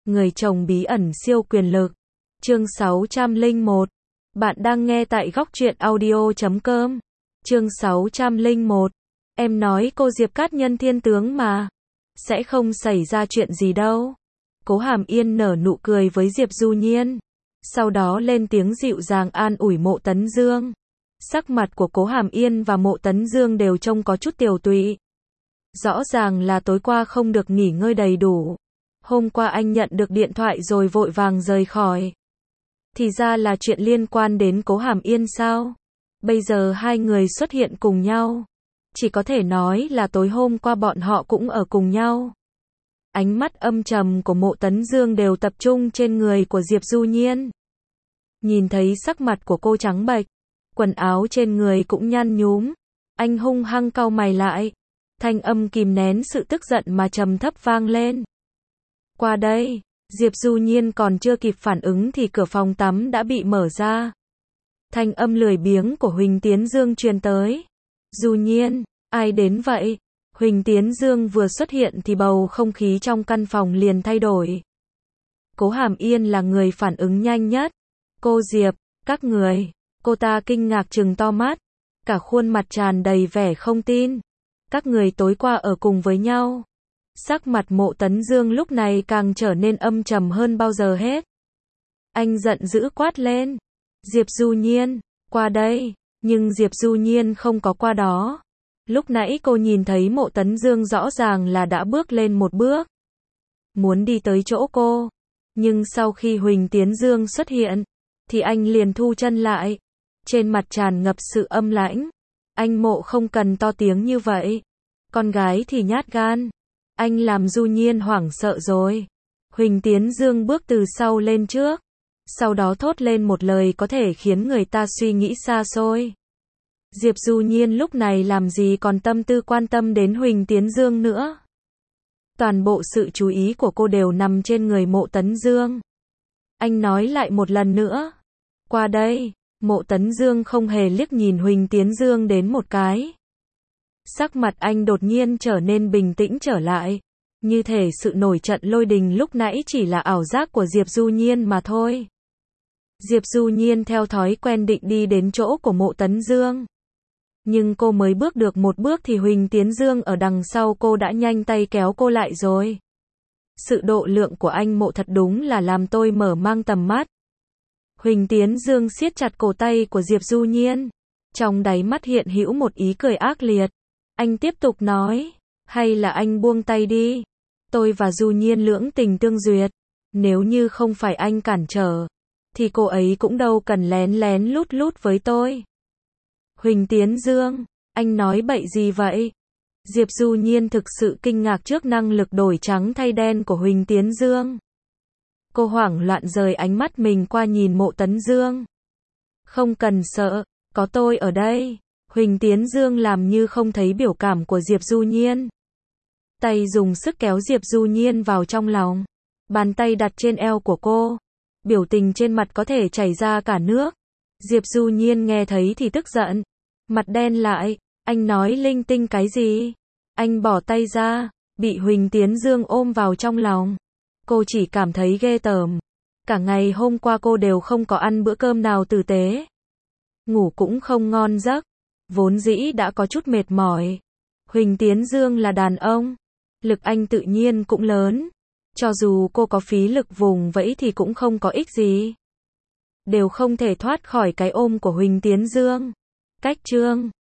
Người chồng bí ẩn siêu quyền lực. Chương 601. Bạn đang nghe tại Góc Truyện Audio.com. Chương 601. Em nói cô Diệp Cát Nhân thiên tướng mà. Sẽ không xảy ra chuyện gì đâu. Cố Hàm Yên nở nụ cười với Diệp Du Nhiên. Sau đó lên tiếng dịu dàng an ủi Mộ Tấn Dương. Sắc mặt của Cố Hàm Yên và Mộ Tấn Dương đều trông có chút tiều tụy. Rõ ràng là tối qua không được nghỉ ngơi đầy đủ. Hôm qua anh nhận được điện thoại rồi vội vàng rời khỏi. Thì ra là chuyện liên quan đến Cố Hàm Yên sao? Bây giờ hai người xuất hiện cùng nhau. Chỉ có thể nói là tối hôm qua bọn họ cũng ở cùng nhau. Ánh mắt âm trầm của Mộ Tấn Dương đều tập trung trên người của Diệp Du Nhiên. Nhìn thấy sắc mặt của cô trắng bệch, quần áo trên người cũng nhăn nhúm, anh hung hăng cau mày lại. Thanh âm kìm nén sự tức giận mà trầm thấp vang lên. Qua đây, Diệp Du Nhiên còn chưa kịp phản ứng thì cửa phòng tắm đã bị mở ra. Thanh âm lười biếng của Huỳnh Tiến Dương truyền tới. Du Nhiên, ai đến vậy? Huỳnh Tiến Dương vừa xuất hiện thì bầu không khí trong căn phòng liền thay đổi. Cố Hàm Yên là người phản ứng nhanh nhất. Cô Diệp, các người. Cô ta kinh ngạc trừng to mắt, cả khuôn mặt tràn đầy vẻ không tin. Các người tối qua ở cùng với nhau. Sắc mặt Mộ Tấn Dương lúc này càng trở nên âm trầm hơn bao giờ hết. Anh giận dữ quát lên. Diệp Du Nhiên, qua đây. Nhưng Diệp Du Nhiên không có qua đó. Lúc nãy cô nhìn thấy Mộ Tấn Dương rõ ràng là đã bước lên một bước. Muốn đi tới chỗ cô. Nhưng sau khi Huỳnh Tiến Dương xuất hiện, thì anh liền thu chân lại. Trên mặt tràn ngập sự âm lãnh. Anh Mộ không cần to tiếng như vậy. Con gái thì nhát gan. Anh làm Du Nhiên hoảng sợ rồi. Huỳnh Tiến Dương bước từ sau lên trước. Sau đó thốt lên một lời có thể khiến người ta suy nghĩ xa xôi. Diệp Du Nhiên lúc này làm gì còn tâm tư quan tâm đến Huỳnh Tiến Dương nữa. Toàn bộ sự chú ý của cô đều nằm trên người Mộ Tấn Dương. Anh nói lại một lần nữa. Qua đây. Mộ Tấn Dương không hề liếc nhìn Huỳnh Tiến Dương đến một cái. Sắc mặt anh đột nhiên trở nên bình tĩnh trở lại. Như thể sự nổi trận lôi đình lúc nãy chỉ là ảo giác của Diệp Du Nhiên mà thôi. Diệp Du Nhiên theo thói quen định đi đến chỗ của Mộ Tấn Dương. Nhưng cô mới bước được một bước thì Huỳnh Tiến Dương ở đằng sau cô đã nhanh tay kéo cô lại rồi. Sự độ lượng của anh Mộ thật đúng là làm tôi mở mang tầm mắt. Huỳnh Tiến Dương siết chặt cổ tay của Diệp Du Nhiên. Trong đáy mắt hiện hữu một ý cười ác liệt. Anh tiếp tục nói. Hay là anh buông tay đi. Tôi và Du Nhiên lưỡng tình tương duyệt. Nếu như không phải anh cản trở, thì cô ấy cũng đâu cần lén lén lút lút với tôi. Huỳnh Tiến Dương, anh nói bậy gì vậy? Diệp Du Nhiên thực sự kinh ngạc trước năng lực đổi trắng thay đen của Huỳnh Tiến Dương. Cô hoảng loạn rời ánh mắt mình qua nhìn Mộ Tấn Dương. Không cần sợ, có tôi ở đây. Huỳnh Tiến Dương làm như không thấy biểu cảm của Diệp Du Nhiên. Tay dùng sức kéo Diệp Du Nhiên vào trong lòng. Bàn tay đặt trên eo của cô. Biểu tình trên mặt có thể chảy ra cả nước. Diệp Du Nhiên nghe thấy thì tức giận. Mặt đen lại. Anh nói linh tinh cái gì? Anh bỏ tay ra. Bị Huỳnh Tiến Dương ôm vào trong lòng. Cô chỉ cảm thấy ghê tởm. Cả ngày hôm qua cô đều không có ăn bữa cơm nào tử tế. Ngủ cũng không ngon giấc. Vốn dĩ đã có chút mệt mỏi. Huỳnh Tiến Dương là đàn ông. Lực anh tự nhiên cũng lớn. Cho dù cô có phí lực vùng vẫy thì cũng không có ích gì. Đều không thể thoát khỏi cái ôm của Huỳnh Tiến Dương. Cách chương